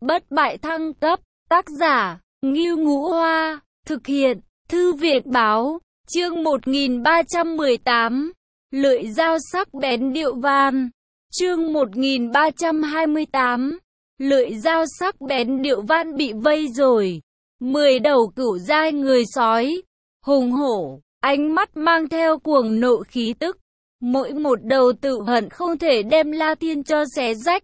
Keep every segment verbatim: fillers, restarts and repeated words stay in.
bất bại thăng cấp, tác giả, Ngưu Ngũ Hoa, thực hiện, Thư viện Báo, chương một nghìn ba trăm mười tám, lưỡi dao sắc bén điệu van, chương một nghìn ba trăm hai mươi tám, lưỡi dao sắc bén điệu van bị vây rồi, mười đầu cửu giai người sói, hùng hổ, ánh mắt mang theo cuồng nộ khí tức, mỗi một đầu tự hận không thể đem La Thiên cho xé rách.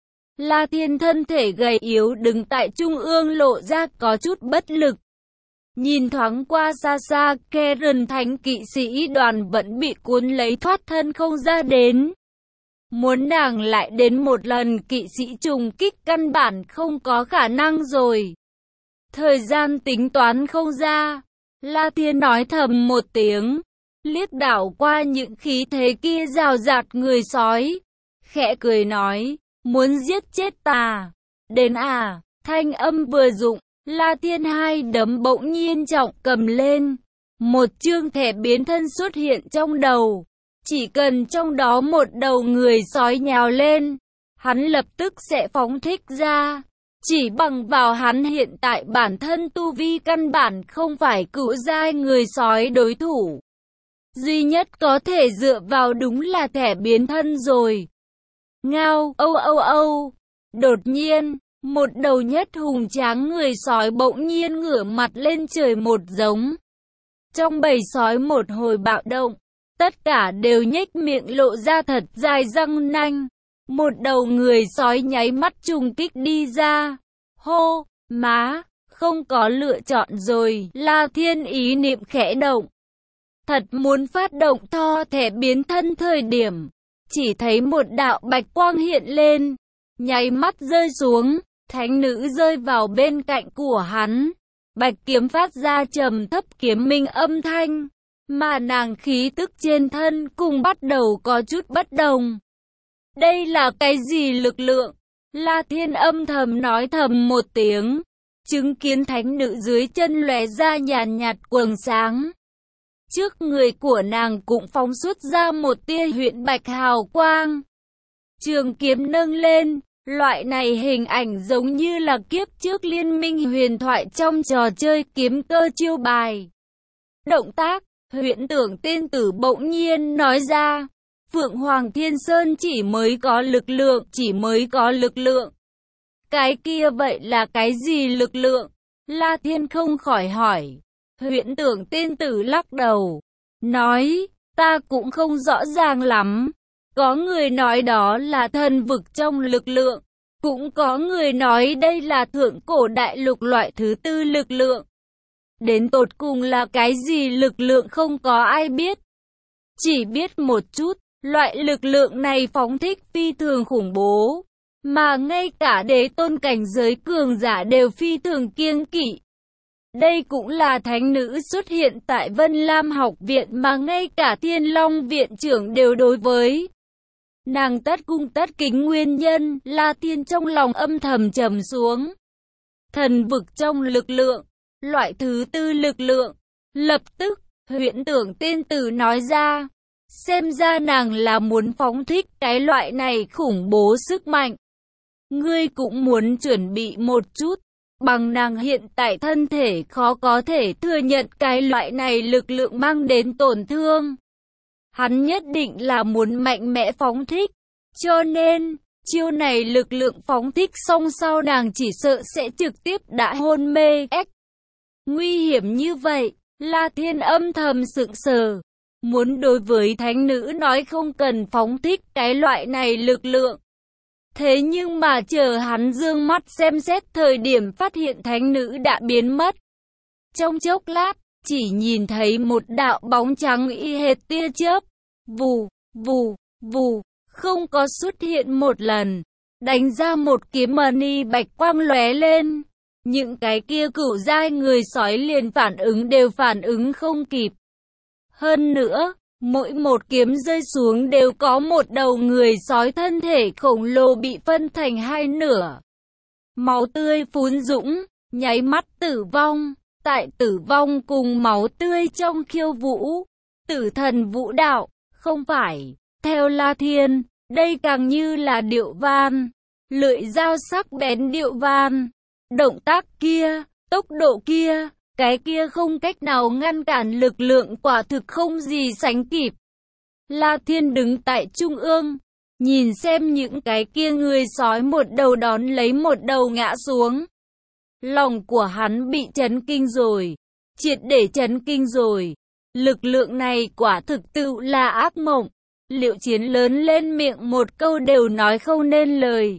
La Thiên thân thể gầy yếu đứng tại trung ương lộ ra có chút bất lực. Nhìn thoáng qua xa xa, Karen thánh kỵ sĩ đoàn vẫn bị cuốn lấy thoát thân không ra đến. Muốn nàng lại đến một lần kỵ sĩ trùng kích căn bản không có khả năng rồi. Thời gian tính toán không ra. La Thiên nói thầm một tiếng, liếc đảo qua những khí thế kia rào rạt người sói. Khẽ cười nói, muốn giết chết ta. Đến à, thanh âm vừa dụng. La Thiên hai đấm bỗng nhiên trọng cầm lên. Một chương thẻ biến thân xuất hiện trong đầu. Chỉ cần trong đó một đầu người sói nhào lên, hắn lập tức sẽ phóng thích ra. Chỉ bằng vào hắn hiện tại bản thân tu vi căn bản không phải cửu giai người sói đối thủ. Duy nhất có thể dựa vào đúng là thẻ biến thân rồi. Ngao, âu âu âu. Đột nhiên, một đầu nhất hùng tráng người sói bỗng nhiên ngửa mặt lên trời một giống. Trong bầy sói một hồi bạo động, tất cả đều nhếch miệng lộ ra thật dài răng nanh. Một đầu người sói nháy mắt trùng kích đi ra. Hô, má, không có lựa chọn rồi. La Thiên ý niệm khẽ động. Thật muốn phát động tho thẻ biến thân thời điểm. Chỉ thấy một đạo bạch quang hiện lên. Nháy mắt rơi xuống. Thánh nữ rơi vào bên cạnh của hắn. Bạch kiếm phát ra trầm thấp kiếm minh âm thanh. Mà nàng khí tức trên thân cùng bắt đầu có chút bất đồng. Đây là cái gì lực lượng? La Thiên âm thầm nói thầm một tiếng. Chứng kiến thánh nữ dưới chân lóe ra nhàn nhạt quầng sáng. Trước người của nàng cũng phóng xuất ra một tia huyễn bạch hào quang. Trường kiếm nâng lên. Loại này hình ảnh giống như là kiếp trước liên minh huyền thoại trong trò chơi kiếm cơ chiêu bài. Động tác, huyễn tưởng tiên tử bỗng nhiên nói ra. Phượng Hoàng Thiên Sơn chỉ mới có lực lượng, chỉ mới có lực lượng. Cái kia vậy là cái gì lực lượng? La Thiên không khỏi hỏi. Huyễn tưởng tiên tử lắc đầu. Nói, ta cũng không rõ ràng lắm. Có người nói đó là thần vực trong lực lượng. Cũng có người nói đây là thượng cổ đại lục loại thứ tư lực lượng. Đến tột cùng là cái gì lực lượng không có ai biết. Chỉ biết một chút, loại lực lượng này phóng thích phi thường khủng bố. Mà ngay cả đế tôn cảnh giới cường giả đều phi thường kiêng kỵ. Đây cũng là thánh nữ xuất hiện tại Vân Lam học viện mà ngay cả Thiên Long viện trưởng đều đối với. Nàng tất cung tất kính nguyên nhân, La Thiên trong lòng âm thầm trầm xuống. Thần vực trong lực lượng, loại thứ tư lực lượng. Lập tức, huyễn tưởng tiên tử nói ra. Xem ra nàng là muốn phóng thích cái loại này khủng bố sức mạnh. Ngươi cũng muốn chuẩn bị một chút. Bằng nàng hiện tại thân thể khó có thể thừa nhận cái loại này lực lượng mang đến tổn thương. Hắn nhất định là muốn mạnh mẽ phóng thích. Cho nên, chiêu này lực lượng phóng thích xong sau nàng chỉ sợ sẽ trực tiếp đã hôn mê. Ếch! Nguy hiểm như vậy, La Thiên âm thầm sững sờ. Muốn đối với thánh nữ nói không cần phóng thích cái loại này lực lượng. Thế nhưng mà chờ hắn dương mắt xem xét thời điểm phát hiện thánh nữ đã biến mất. Trong chốc lát, chỉ nhìn thấy một đạo bóng trắng y hệt tia chớp. Vù, vù, vù, không có xuất hiện một lần. Đánh ra một kiếm mani bạch quang lóe lên. Những cái kia cửu giai người sói liền phản ứng đều phản ứng không kịp. Hơn nữa, mỗi một kiếm rơi xuống đều có một đầu người sói thân thể khổng lồ bị phân thành hai nửa. Máu tươi phún dũng, nháy mắt tử vong. Tại tử vong cùng máu tươi trong khiêu vũ, tử thần vũ đạo, không phải. Theo La Thiên, đây càng như là điệu van. lưỡi dao sắc bén điệu van, động tác kia, tốc độ kia, cái kia không cách nào ngăn cản lực lượng quả thực không gì sánh kịp. La Thiên đứng tại trung ương, nhìn xem những cái kia người sói một đầu đón lấy một đầu ngã xuống. Lòng của hắn bị chấn kinh rồi, triệt để chấn kinh rồi. Lực lượng này quả thực tự là ác mộng. Liệu Chiến lớn lên miệng một câu đều nói không nên lời.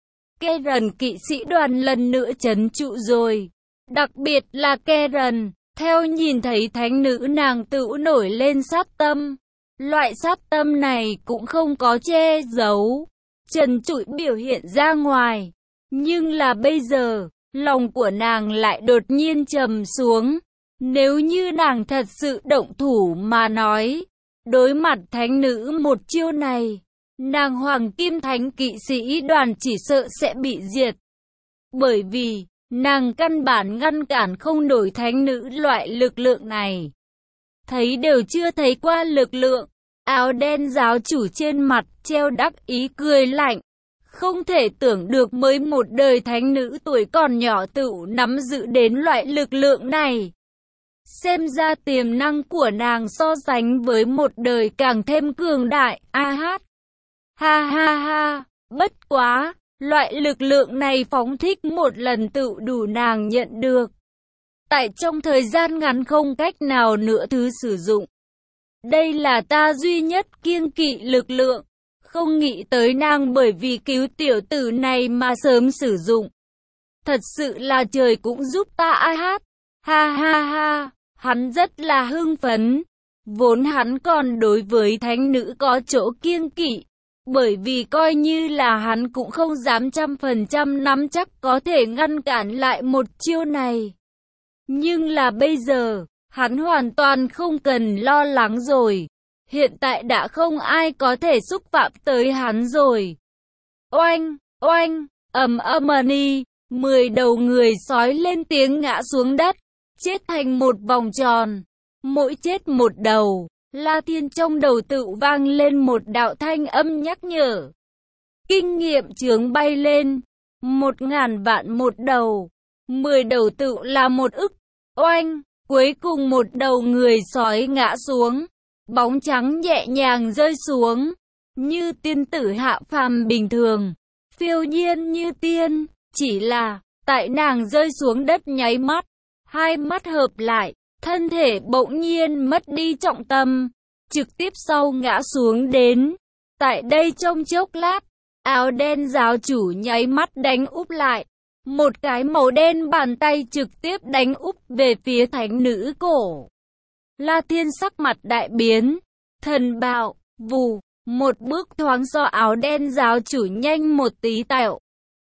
Karen kỵ sĩ đoàn lần nữa trấn trụ rồi. Đặc biệt là Karen, theo nhìn thấy thánh nữ nàng tự nổi lên sát tâm. Loại sát tâm này cũng không có che giấu, trần trụi biểu hiện ra ngoài. Nhưng là bây giờ, lòng của nàng lại đột nhiên trầm xuống. Nếu như nàng thật sự động thủ mà nói, đối mặt thánh nữ một chiêu này, nàng Hoàng Kim Thánh kỵ sĩ đoàn chỉ sợ sẽ bị diệt. Bởi vì, nàng căn bản ngăn cản không nổi thánh nữ loại lực lượng này. Thấy đều chưa thấy qua lực lượng, áo đen giáo chủ trên mặt treo đắc ý cười lạnh. Không thể tưởng được mới một đời thánh nữ tuổi còn nhỏ tự nắm giữ đến loại lực lượng này. Xem ra tiềm năng của nàng so sánh với một đời càng thêm cường đại. A hát. Ha ha ha. Bất quá, loại lực lượng này phóng thích một lần tự đủ nàng nhận được. Tại trong thời gian ngắn không cách nào nữa thứ sử dụng. Đây là ta duy nhất kiêng kỵ lực lượng. Không nghĩ tới nàng bởi vì cứu tiểu tử này mà sớm sử dụng. Thật sự là trời cũng giúp ta. A hát. Ha ha ha. Hắn rất là hưng phấn. Vốn hắn còn đối với thánh nữ có chỗ kiêng kỵ. Bởi vì coi như là hắn cũng không dám trăm phần trăm nắm chắc có thể ngăn cản lại một chiêu này. Nhưng là bây giờ, hắn hoàn toàn không cần lo lắng rồi. Hiện tại đã không ai có thể xúc phạm tới hắn rồi. Oanh, oanh, ầm ầm ni, mười đầu người sói lên tiếng ngã xuống đất, chết thành một vòng tròn, mỗi chết một đầu. La Thiên trong đầu tự vang lên một đạo thanh âm nhắc nhở. Kinh nghiệm chướng bay lên, một ngàn vạn một đầu, mười đầu tự là một ức. Oanh, cuối cùng một đầu người sói ngã xuống, bóng trắng nhẹ nhàng rơi xuống, như tiên tử hạ phàm bình thường, phiêu nhiên như tiên. Chỉ là, tại nàng rơi xuống đất nháy mắt, hai mắt hợp lại, thân thể bỗng nhiên mất đi trọng tâm, trực tiếp sau ngã xuống đến. Tại đây trong chốc lát, áo đen giáo chủ nháy mắt đánh úp lại. Một cái màu đen bàn tay trực tiếp đánh úp về phía thánh nữ cổ. La Thiên sắc mặt đại biến, thần bạo, vù, một bước thoáng do áo đen giáo chủ nhanh một tí tẹo.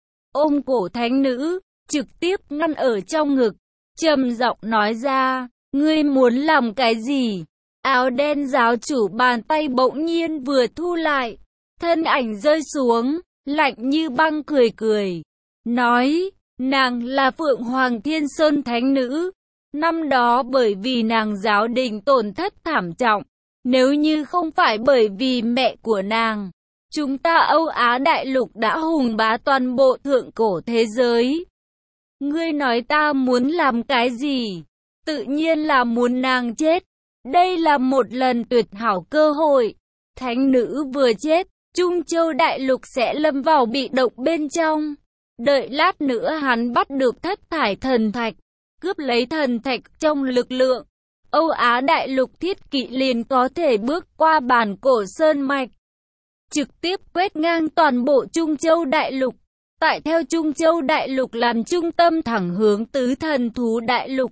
Ôm cổ thánh nữ, trực tiếp ngăn ở trong ngực, trầm giọng nói ra, ngươi muốn làm cái gì? Áo đen giáo chủ bàn tay bỗng nhiên vừa thu lại, thân ảnh rơi xuống, lạnh như băng cười cười. Nói, nàng là Phượng Hoàng Thiên Sơn Thánh Nữ. Năm đó bởi vì nàng giáo đình tổn thất thảm trọng. Nếu như không phải bởi vì mẹ của nàng, chúng ta Âu Á Đại Lục đã hùng bá toàn bộ thượng cổ thế giới. Ngươi nói ta muốn làm cái gì? Tự nhiên là muốn nàng chết. Đây là một lần tuyệt hảo cơ hội. Thánh nữ vừa chết, Trung Châu Đại Lục sẽ lâm vào bị động bên trong. Đợi lát nữa hắn bắt được thất thải thần thạch, cướp lấy thần thạch trong lực lượng. Âu Á Đại Lục thiết kỵ liền có thể bước qua bản cổ sơn mạch, trực tiếp quét ngang toàn bộ Trung Châu Đại Lục. Tại theo Trung Châu Đại Lục làm trung tâm thẳng hướng tứ thần thú Đại Lục.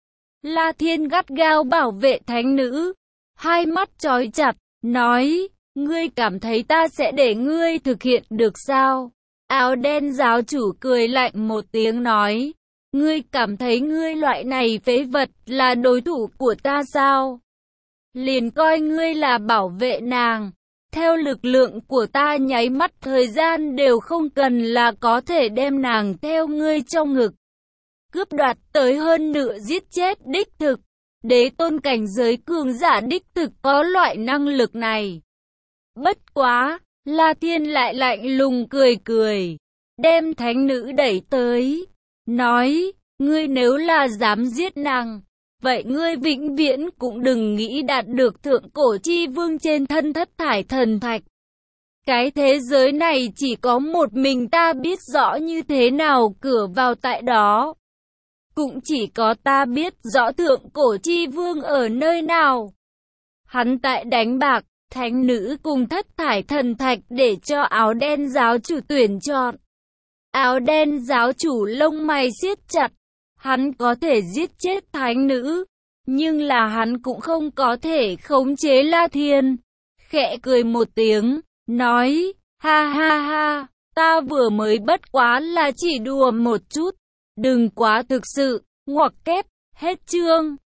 La Thiên gắt gao bảo vệ thánh nữ, hai mắt chói chặt, nói, ngươi cảm thấy ta sẽ để ngươi thực hiện được sao? Áo đen giáo chủ cười lạnh một tiếng nói, ngươi cảm thấy ngươi loại này phế vật là đối thủ của ta sao? Liền coi ngươi là bảo vệ nàng, theo lực lượng của ta nháy mắt thời gian đều không cần là có thể đem nàng theo ngươi trong ngực. Cướp đoạt tới hơn nửa giết chết đích thực, đế tôn cảnh giới cường giả đích thực có loại năng lực này. Bất quá, La Thiên lại lạnh lùng cười cười. đem thánh nữ đẩy tới, nói, ngươi nếu là dám giết nàng, vậy ngươi vĩnh viễn cũng đừng nghĩ đạt được thượng cổ chi vương trên thân thất thải thần thạch. Cái thế giới này chỉ có một mình ta biết rõ như thế nào cửa vào tại đó. Cũng chỉ có ta biết rõ thượng cổ chi vương ở nơi nào. Hắn tại đánh bạc, thánh nữ cùng thất thải thần thạch để cho áo đen giáo chủ tuyển chọn. Áo đen giáo chủ lông mày siết chặt. Hắn có thể giết chết thánh nữ, nhưng là hắn cũng không có thể khống chế La Thiên. Khẽ cười một tiếng, nói, ha ha ha, ta vừa mới bất quá là chỉ đùa một chút, đừng quá thực sự, ngoặc kép, hết chương.